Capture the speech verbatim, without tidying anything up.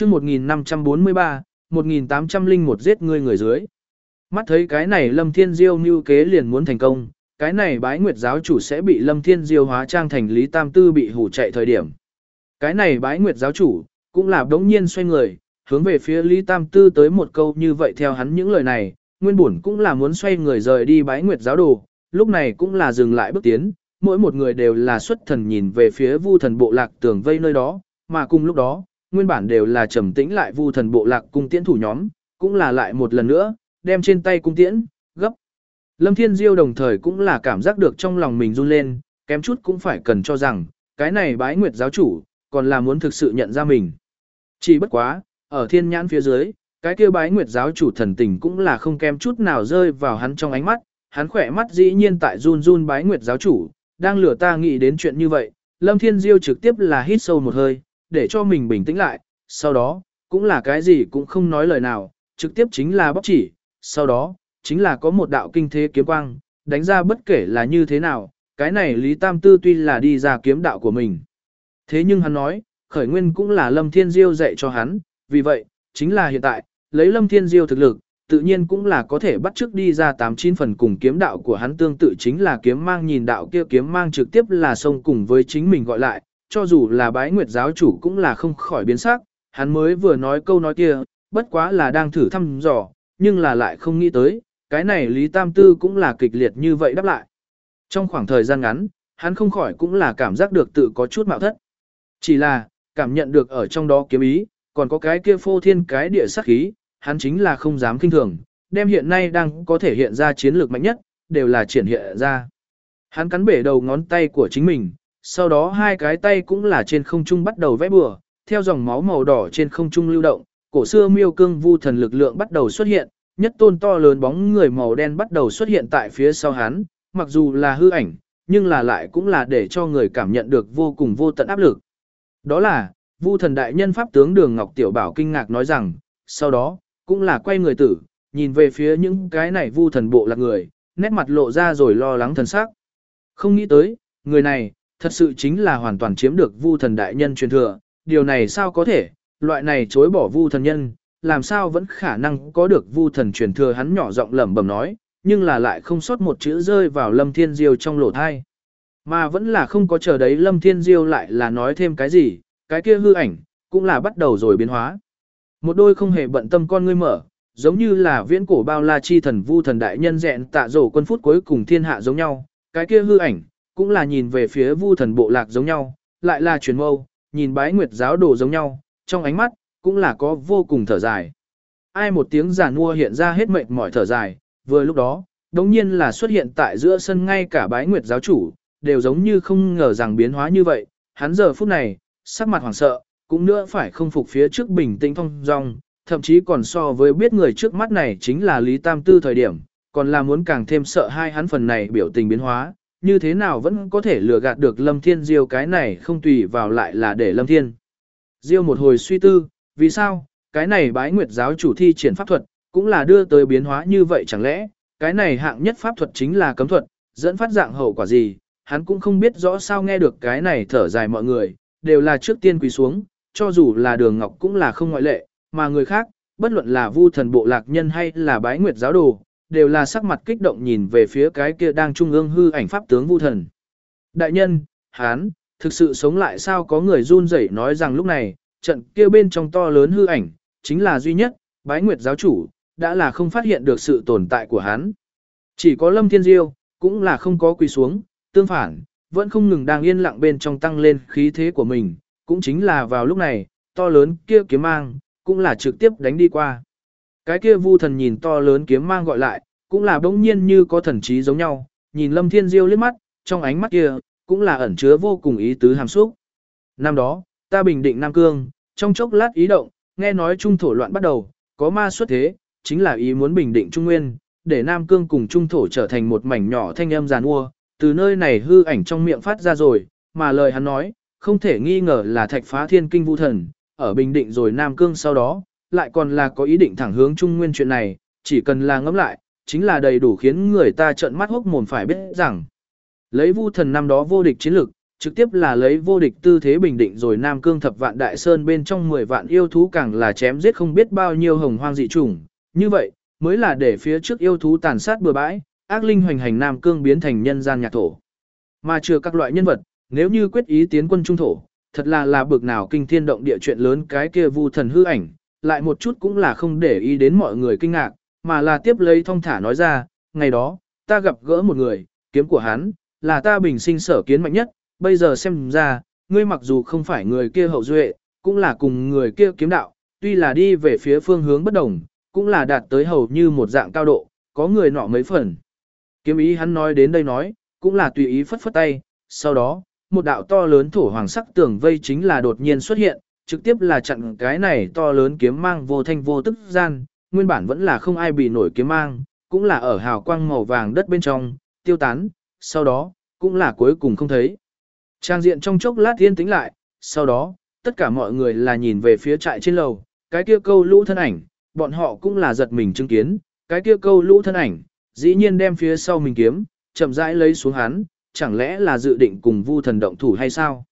chương một nghìn năm trăm bốn mươi ba, một nghìn tám trăm lẻ một giết ngươi người dưới. Mắt thấy cái này Lâm Thiên Diêu mưu kế liền muốn thành công, cái này bái nguyệt giáo chủ sẽ bị Lâm Thiên Diêu hóa trang thành Lý Tam Tư bị hủ chạy thời điểm. Cái này bái nguyệt giáo chủ, cũng là đống nhiên xoay người, hướng về phía Lý Tam Tư tới một câu như vậy theo hắn những lời này, nguyên bổn cũng là muốn xoay người rời đi bái nguyệt giáo đồ, lúc này cũng là dừng lại bước tiến, mỗi một người đều là xuất thần nhìn về phía vu thần bộ lạc tường vây nơi đó, mà cùng lúc đó, nguyên bản đều là trầm tĩnh lại vu thần bộ lạc cung tiễn thủ nhóm, cũng là lại một lần nữa, đem trên tay cung tiễn, gấp. Lâm Thiên Diêu đồng thời cũng là cảm giác được trong lòng mình run lên, kém chút cũng phải cần cho rằng, cái này bái nguyệt giáo chủ, còn là muốn thực sự nhận ra mình. Chỉ bất quá, ở thiên nhãn phía dưới, cái kia bái nguyệt giáo chủ thần tình cũng là không kém chút nào rơi vào hắn trong ánh mắt, hắn khỏe mắt dĩ nhiên tại run run bái nguyệt giáo chủ, đang lừa ta nghĩ đến chuyện như vậy, Lâm Thiên Diêu trực tiếp là hít sâu một hơi, để cho mình bình tĩnh lại, sau đó, cũng là cái gì cũng không nói lời nào, trực tiếp chính là bóc chỉ, sau đó, chính là có một đạo kinh thế kiếm quang, đánh ra bất kể là như thế nào, cái này Lý Tam Tư tuy là đi ra kiếm đạo của mình. Thế nhưng hắn nói, khởi nguyên cũng là Lâm Thiên Diêu dạy cho hắn, vì vậy, chính là hiện tại, lấy Lâm Thiên Diêu thực lực, tự nhiên cũng là có thể bắt chước đi ra tám chín phần cùng kiếm đạo của hắn tương tự chính là kiếm mang nhìn đạo kia kiếm mang trực tiếp là xông cùng với chính mình gọi lại, cho dù là bái nguyệt giáo chủ cũng là không khỏi biến sắc, hắn mới vừa nói câu nói kia, bất quá là đang thử thăm dò, nhưng là lại không nghĩ tới, cái này Lý Tam Tư cũng là kịch liệt như vậy đáp lại. Trong khoảng thời gian ngắn, hắn không khỏi cũng là cảm giác được tự có chút mạo thất. Chỉ là, cảm nhận được ở trong đó kiếm ý, còn có cái kia phô thiên cái địa sát khí, hắn chính là không dám kinh thường, đem hiện nay đang có thể hiện ra chiến lược mạnh nhất, đều là triển hiện ra. Hắn cắn bể đầu ngón tay của chính mình, sau đó hai cái tay cũng là trên không trung bắt đầu vẽ bừa, theo dòng máu màu đỏ trên không trung lưu động, cổ xưa miêu cương vu thần lực lượng bắt đầu xuất hiện, nhất tôn to lớn bóng người màu đen bắt đầu xuất hiện tại phía sau hắn, mặc dù là hư ảnh, nhưng là lại cũng là để cho người cảm nhận được vô cùng vô tận áp lực. Đó là, vu thần đại nhân pháp tướng Đường Ngọc Tiểu Bảo kinh ngạc nói rằng, sau đó, cũng là quay người tử, nhìn về phía những cái này vu thần bộ lạc người, nét mặt lộ ra rồi lo lắng thần sắc. Không nghĩ tới, người này, thật sự chính là hoàn toàn chiếm được vu thần đại nhân truyền thừa, điều này sao có thể, loại này chối bỏ vu thần nhân, làm sao vẫn khả năng có được vu thần truyền thừa hắn nhỏ giọng lẩm bẩm nói, nhưng là lại không sót một chữ rơi vào Lâm Thiên Diêu trong lỗ thai. Mà vẫn là không có chờ đấy Lâm Thiên Diêu lại là nói thêm cái gì, cái kia hư ảnh, cũng là bắt đầu rồi biến hóa. Một đôi không hề bận tâm con ngươi mở, giống như là viễn cổ bao la chi thần vu thần đại nhân dẹn tạ rổ quân phút cuối cùng thiên hạ giống nhau, cái kia hư ảnh, cũng là nhìn về phía vu thần bộ lạc giống nhau, lại là truyền mâu, nhìn bái nguyệt giáo đồ giống nhau, trong ánh mắt, cũng là có vô cùng thở dài. Ai một tiếng giàn mua hiện ra hết mệt mỏi thở dài, vừa lúc đó, đống nhiên là xuất hiện tại giữa sân ngay cả bái nguyệt giáo chủ, đều giống như không ngờ rằng biến hóa như vậy, hắn giờ phút này, sắc mặt hoảng sợ, cũng nữa phải không phục phía trước bình tĩnh thong dong, thậm chí còn so với biết người trước mắt này chính là Lý Tam Tư thời điểm, còn là muốn càng thêm sợ hai hắn phần này biểu tình biến hóa, như thế nào vẫn có thể lừa gạt được Lâm Thiên Diêu cái này không tùy vào lại là để Lâm Thiên Diêu một hồi suy tư, vì sao, cái này bái nguyệt giáo chủ thi triển pháp thuật, cũng là đưa tới biến hóa như vậy chẳng lẽ, cái này hạng nhất pháp thuật chính là cấm thuật, dẫn phát dạng hậu quả gì, hắn cũng không biết rõ sao nghe được cái này thở dài mọi người, đều là trước tiên quỳ xuống, cho dù là Đường Ngọc cũng là không ngoại lệ, mà người khác, bất luận là vu thần bộ lạc nhân hay là bái nguyệt giáo đồ, đều là sắc mặt kích động nhìn về phía cái kia đang trung ương hư ảnh pháp tướng vu thần. Đại nhân, hán, thực sự sống lại sao có người run rẩy nói rằng lúc này, trận kia bên trong to lớn hư ảnh, chính là duy nhất, bái nguyệt giáo chủ, đã là không phát hiện được sự tồn tại của hắn. Chỉ có Lâm Thiên Diêu, cũng là không có quỳ xuống, tương phản, vẫn không ngừng đang yên lặng bên trong tăng lên khí thế của mình, cũng chính là vào lúc này, to lớn kia kiếm mang, cũng là trực tiếp đánh đi qua. Cái kia vu thần nhìn to lớn kiếm mang gọi lại, cũng là bỗng nhiên như có thần trí giống nhau, nhìn Lâm Thiên Diêu liếc mắt, trong ánh mắt kia, cũng là ẩn chứa vô cùng ý tứ hàm xúc. Năm đó, ta bình định Nam Cương, trong chốc lát ý động, nghe nói trung thổ loạn bắt đầu, có ma xuất thế, chính là ý muốn bình định Trung Nguyên, để Nam Cương cùng trung thổ trở thành một mảnh nhỏ thanh âm giàn ua, từ nơi này hư ảnh trong miệng phát ra rồi, mà lời hắn nói, không thể nghi ngờ là thạch phá thiên kinh vu thần, ở bình định rồi Nam Cương sau đó, lại còn là có ý định thẳng hướng Trung Nguyên chuyện này, chỉ cần là ngẫm lại, chính là đầy đủ khiến người ta trợn mắt hốc mồm phải biết rằng, lấy vu thần năm đó vô địch chiến lực, trực tiếp là lấy vô địch tư thế bình định rồi Nam Cương thập vạn đại sơn bên trong mười vạn yêu thú càng là chém giết không biết bao nhiêu hồng hoang dị chủng. Như vậy, mới là để phía trước yêu thú tàn sát bừa bãi, ác linh hoành hành Nam Cương biến thành nhân gian nhạc thổ. Mà chưa các loại nhân vật, nếu như quyết ý tiến quân trung thổ, thật là là bực nào kinh thiên động địa chuyện lớn cái kia vu thần hư ảnh, lại một chút cũng là không để ý đến mọi người kinh ngạc, mà là tiếp lấy thong thả nói ra, ngày đó, ta gặp gỡ một người, kiếm của hắn, là ta bình sinh sở kiến mạnh nhất, bây giờ xem ra, ngươi mặc dù không phải người kia hậu duệ, cũng là cùng người kia kiếm đạo, tuy là đi về phía phương hướng bất đồng, cũng là đạt tới hầu như một dạng cao độ, có người nọ mấy phần. Kiếm ý hắn nói đến đây nói, cũng là tùy ý phất phất tay, sau đó, một đạo to lớn thổ hoàng sắc tường vây chính là đột nhiên xuất hiện, trực tiếp là chặn cái này to lớn kiếm mang vô thanh vô tức gian, nguyên bản vẫn là không ai bị nổi kiếm mang, cũng là ở hào quang màu vàng đất bên trong, tiêu tán, sau đó, cũng là cuối cùng không thấy. Trang diện trong chốc lát yên tĩnh lại, sau đó, tất cả mọi người là nhìn về phía trại trên lầu, cái kia câu lũ thân ảnh, bọn họ cũng là giật mình chứng kiến, cái kia câu lũ thân ảnh, dĩ nhiên đem phía sau mình kiếm, chậm rãi lấy xuống hắn, chẳng lẽ là dự định cùng Vu Thần động thủ hay sao?